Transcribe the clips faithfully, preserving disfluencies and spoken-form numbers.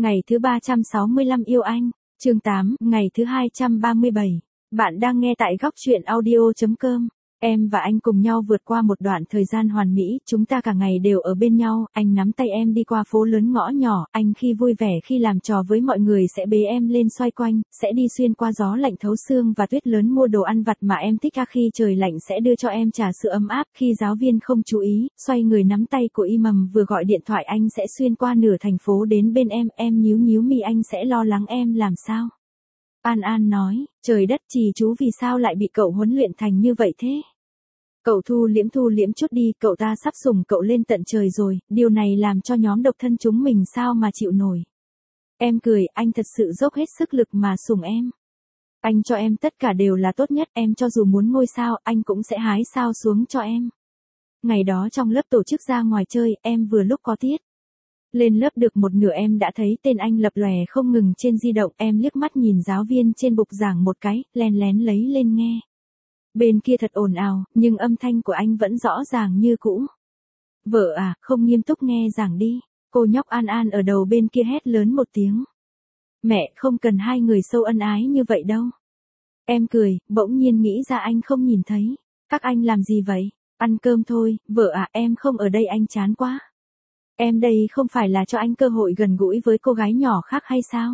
Ngày thứ ba trăm sáu mươi lăm yêu anh, chương tám, ngày thứ hai trăm ba mươi bảy. Bạn đang nghe tại góc truyện audio chấm com. Em và anh cùng nhau vượt qua một đoạn thời gian hoàn mỹ, chúng ta cả ngày đều ở bên nhau, anh nắm tay em đi qua phố lớn ngõ nhỏ, anh khi vui vẻ khi làm trò với mọi người sẽ bế em lên xoay quanh, sẽ đi xuyên qua gió lạnh thấu xương và tuyết lớn mua đồ ăn vặt mà em thích, à khi trời lạnh sẽ đưa cho em trà sữa ấm áp, khi giáo viên không chú ý, xoay người nắm tay của y mầm vừa gọi điện thoại anh sẽ xuyên qua nửa thành phố đến bên em, em nhíu nhíu mi anh sẽ lo lắng em làm sao. An An nói, trời đất trì chú vì sao lại bị cậu huấn luyện thành như vậy thế? Cậu thu liễm thu liễm chút đi, cậu ta sắp sủng cậu lên tận trời rồi, điều này làm cho nhóm độc thân chúng mình sao mà chịu nổi. Em cười, anh thật sự dốc hết sức lực mà sủng em. Anh cho em tất cả đều là tốt nhất, em cho dù muốn ngôi sao, anh cũng sẽ hái sao xuống cho em. Ngày đó trong lớp tổ chức ra ngoài chơi, em vừa lúc có tiết. Lên lớp được một nửa em đã thấy tên anh lập lòe không ngừng trên di động, em liếc mắt nhìn giáo viên trên bục giảng một cái, len lén lấy lên nghe. Bên kia thật ồn ào, nhưng âm thanh của anh vẫn rõ ràng như cũ. Vợ à, không nghiêm túc nghe giảng đi. Cô nhóc An An ở đầu bên kia hét lớn một tiếng. Mẹ, không cần hai người sâu ân ái như vậy đâu. Em cười, bỗng nhiên nghĩ ra anh không nhìn thấy. Các anh làm gì vậy? Ăn cơm thôi, vợ à, em không ở đây anh chán quá. Em đây không phải là cho anh cơ hội gần gũi với cô gái nhỏ khác hay sao?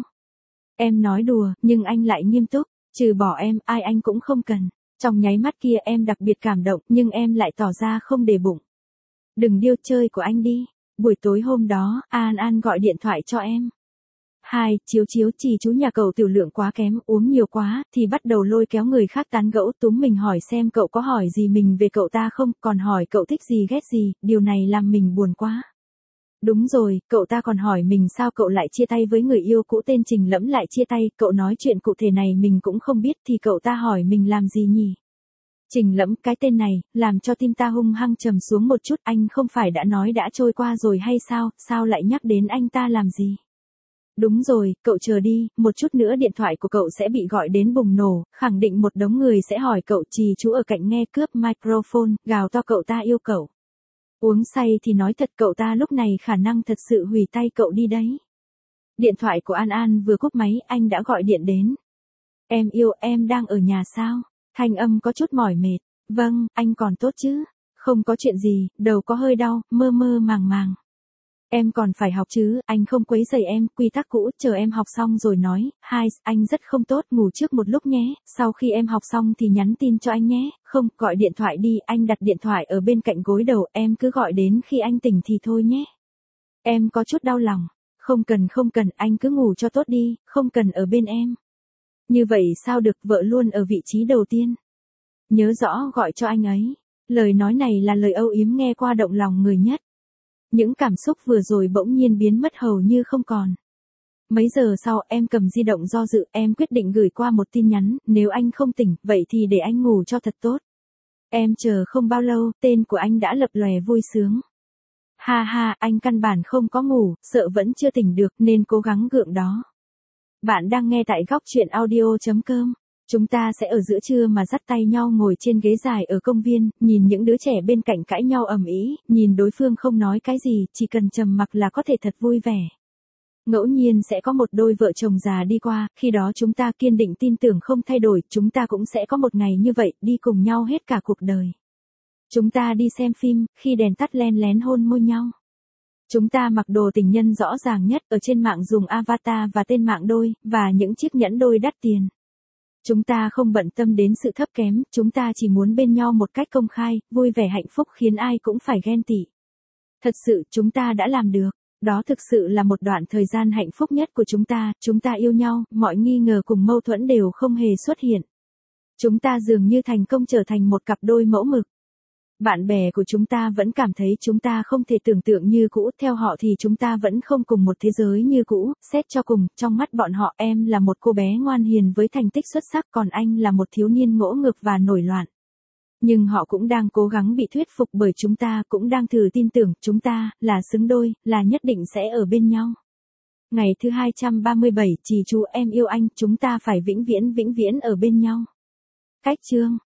Em nói đùa, nhưng anh lại nghiêm túc. Trừ bỏ em, ai anh cũng không cần. Trong nháy mắt kia em đặc biệt cảm động, nhưng em lại tỏ ra không để bụng. Đừng điêu chơi của anh đi. Buổi tối hôm đó, An An gọi điện thoại cho em. Hai, chiếu chiếu chỉ chú nhà cậu tiểu lượng quá kém, uống nhiều quá, thì bắt đầu lôi kéo người khác tán gẫu, túm mình hỏi xem cậu có hỏi gì mình về cậu ta không, còn hỏi cậu thích gì ghét gì, điều này làm mình buồn quá. Đúng rồi, cậu ta còn hỏi mình sao cậu lại chia tay với người yêu cũ tên Trình Lẫm lại chia tay, cậu nói chuyện cụ thể này mình cũng không biết thì cậu ta hỏi mình làm gì nhỉ? Trình Lẫm, cái tên này, làm cho tim ta hung hăng trầm xuống một chút, anh không phải đã nói đã trôi qua rồi hay sao, sao lại nhắc đến anh ta làm gì? Đúng rồi, cậu chờ đi, một chút nữa điện thoại của cậu sẽ bị gọi đến bùng nổ, khẳng định một đống người sẽ hỏi cậu, trì chú ở cạnh nghe cướp microphone, gào to cậu ta yêu cậu. Uống say thì nói thật cậu ta lúc này khả năng thật sự hủy tay cậu đi đấy. Điện thoại của An An vừa cúp máy, anh đã gọi điện đến. Em yêu, em đang ở nhà sao? Thanh âm có chút mỏi mệt. Vâng, anh còn tốt chứ? Không có chuyện gì, đầu có hơi đau, mơ mơ màng màng. Em còn phải học chứ, anh không quấy rầy em, quy tắc cũ, chờ em học xong rồi nói. Hai, anh rất không tốt, ngủ trước một lúc nhé, sau khi em học xong thì nhắn tin cho anh nhé, không, gọi điện thoại đi, anh đặt điện thoại ở bên cạnh gối đầu, em cứ gọi đến khi anh tỉnh thì thôi nhé. Em có chút đau lòng, không cần không cần, anh cứ ngủ cho tốt đi, không cần ở bên em. Như vậy sao được, vợ luôn ở vị trí đầu tiên. Nhớ rõ gọi cho anh ấy, lời nói này là lời âu yếm nghe qua động lòng người nhất. Những cảm xúc vừa rồi bỗng nhiên biến mất hầu như không còn. Mấy giờ sau em cầm di động do dự, em quyết định gửi qua một tin nhắn, nếu anh không tỉnh, vậy thì để anh ngủ cho thật tốt. Em chờ không bao lâu, tên của anh đã lập lòe vui sướng. Ha ha, anh căn bản không có ngủ, sợ vẫn chưa tỉnh được nên cố gắng gượng đó. Bạn đang nghe tại góc truyện audio chấm com. Chúng ta sẽ ở giữa trưa mà dắt tay nhau ngồi trên ghế dài ở công viên, nhìn những đứa trẻ bên cạnh cãi nhau ầm ĩ, nhìn đối phương không nói cái gì, chỉ cần trầm mặc là có thể thật vui vẻ. Ngẫu nhiên sẽ có một đôi vợ chồng già đi qua, khi đó chúng ta kiên định tin tưởng không thay đổi, chúng ta cũng sẽ có một ngày như vậy, đi cùng nhau hết cả cuộc đời. Chúng ta đi xem phim, khi đèn tắt len lén hôn môi nhau. Chúng ta mặc đồ tình nhân rõ ràng nhất, ở trên mạng dùng avatar và tên mạng đôi, và những chiếc nhẫn đôi đắt tiền. Chúng ta không bận tâm đến sự thấp kém, chúng ta chỉ muốn bên nhau một cách công khai, vui vẻ hạnh phúc khiến ai cũng phải ghen tị. Thật sự, chúng ta đã làm được. Đó thực sự là một đoạn thời gian hạnh phúc nhất của chúng ta, chúng ta yêu nhau, mọi nghi ngờ cùng mâu thuẫn đều không hề xuất hiện. Chúng ta dường như thành công trở thành một cặp đôi mẫu mực. Bạn bè của chúng ta vẫn cảm thấy chúng ta không thể tưởng tượng như cũ, theo họ thì chúng ta vẫn không cùng một thế giới như cũ, xét cho cùng, trong mắt bọn họ em là một cô bé ngoan hiền với thành tích xuất sắc còn anh là một thiếu niên ngỗ ngược và nổi loạn. Nhưng họ cũng đang cố gắng bị thuyết phục bởi chúng ta, cũng đang thử tin tưởng chúng ta là xứng đôi, là nhất định sẽ ở bên nhau. Ngày thứ hai trăm ba mươi bảy, trì chú em yêu anh, chúng ta phải vĩnh viễn vĩnh viễn ở bên nhau. Cách chương